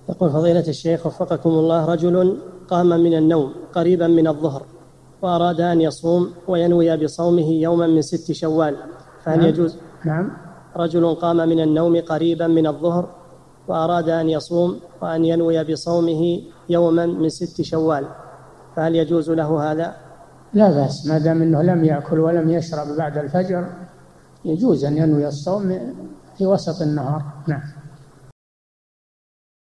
يقول فضيلة الشيخ وفقكم الله: رجل قام من النوم قريبا من الظهر وأراد أن يصوم وينوي بصومه يوما من 6 شوال، فهل نعم. يجوز؟ نعم. رجل قام من النوم قريبا من الظهر وأراد أن يصوم وأن ينوي بصومه يوما من 6 شوال، فهل يجوز له هذا؟ لا بأس، ما دام أنه لم يأكل ولم يشرب بعد الفجر يجوز أن ينوي الصوم في وسط النهار. نعم.